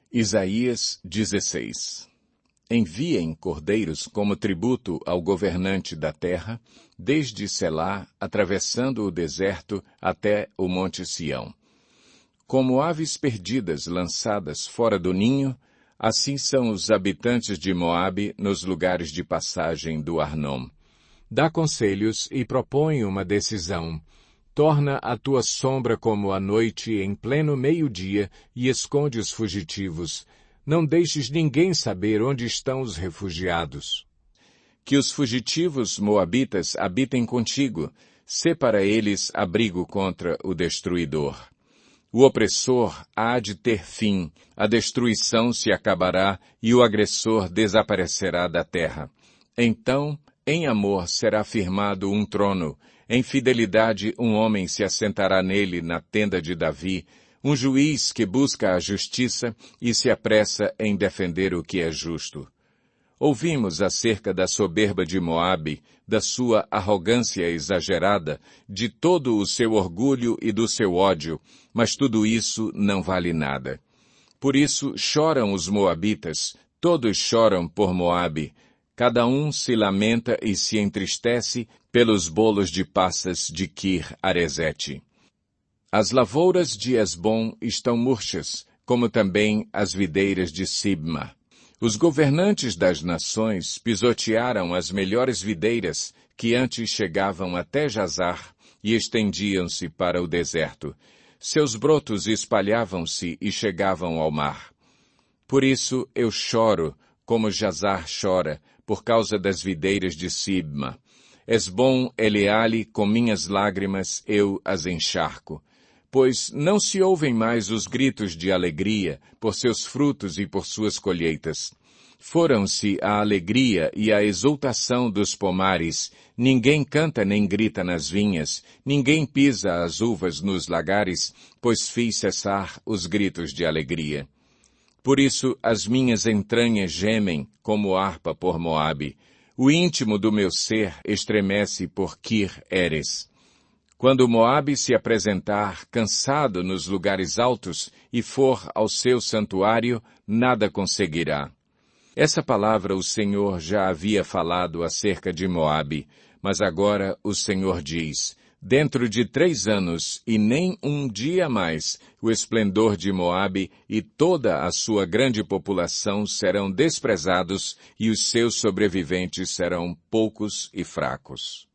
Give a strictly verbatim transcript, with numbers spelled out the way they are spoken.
Isaías dezesseis. Enviem cordeiros como tributo ao governante da terra, desde Selá, atravessando o deserto até o monte Sião. Como aves perdidas lançadas fora do ninho, assim são os habitantes de Moabe nos lugares de passagem do Arnom. Dá conselhos e propõe uma decisão. Torna a tua sombra como a noite em pleno meio-dia e esconde os fugitivos. Não deixes ninguém saber onde estão os refugiados. Que os fugitivos moabitas habitem contigo. Sê para eles abrigo contra o destruidor. O opressor há de ter fim, a destruição se acabará e o agressor desaparecerá da terra. Então, em amor será firmado um trono. Em fidelidade um homem se assentará nele na tenda de Davi, um juiz que busca a justiça e se apressa em defender o que é justo. Ouvimos acerca da soberba de Moabe, da sua arrogância exagerada, de todo o seu orgulho e do seu ódio, mas tudo isso não vale nada. Por isso choram os moabitas, todos choram por Moabe. Cada um se lamenta e se entristece pelos bolos de passas de Kir-Aresete. As lavouras de Esbom estão murchas, como também as videiras de Sibma. Os governantes das nações pisotearam as melhores videiras que antes chegavam até Jazar e estendiam-se para o deserto. Seus brotos espalhavam-se e chegavam ao mar. Por isso eu choro, como Jazar chora, por causa das videiras de Sibma. Esbom, Eleale, com minhas lágrimas eu as encharco. Pois não se ouvem mais os gritos de alegria por seus frutos e por suas colheitas. Foram-se a alegria e a exultação dos pomares, ninguém canta nem grita nas vinhas, ninguém pisa as uvas nos lagares, pois fiz cessar os gritos de alegria. Por isso as minhas entranhas gemem como harpa por Moabe. O íntimo do meu ser estremece por Kir-Eres. Quando Moabe se apresentar cansado nos lugares altos e for ao seu santuário, nada conseguirá. Essa palavra o Senhor já havia falado acerca de Moabe, mas agora o Senhor diz, dentro de três anos e nem um dia mais, o esplendor de Moabe e toda a sua grande população serão desprezados e os seus sobreviventes serão poucos e fracos.